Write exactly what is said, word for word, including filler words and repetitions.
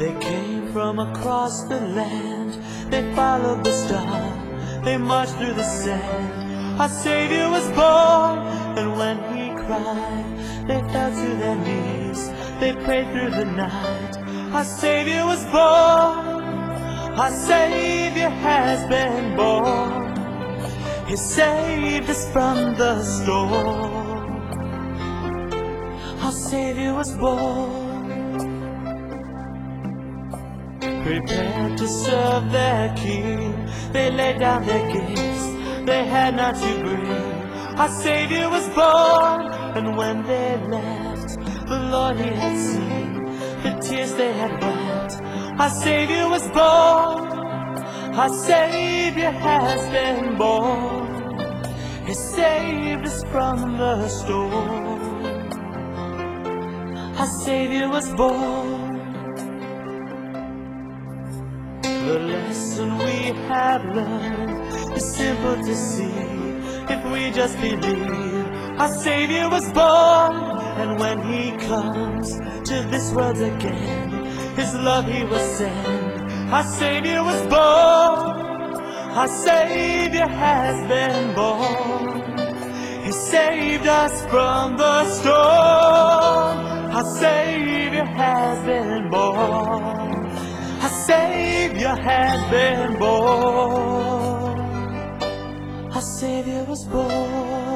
They came from across the land, they followed the star, they marched through the sand. Our Savior was born, and when He cried, they fell to their knees, they prayed through the night. Our Savior was born, our Savior has been born. He saved us from the storm. Our Savior was born, prepared to serve their King. They laid down their gifts, they had not to bring. Our Savior was born, and when they left, the Lord He had seen, the tears they had wept. Our Savior was born, our Savior has been born. He saved us from the storm. Our Savior was born. The lesson we have learned is simple to see if we just believe. Our Savior was born, and when He comes to this world again, His love He will send. Our Savior was born, our Savior has been born. He saved us from the storm. Our Savior has been born. Our Savior has been born. Our Savior was born.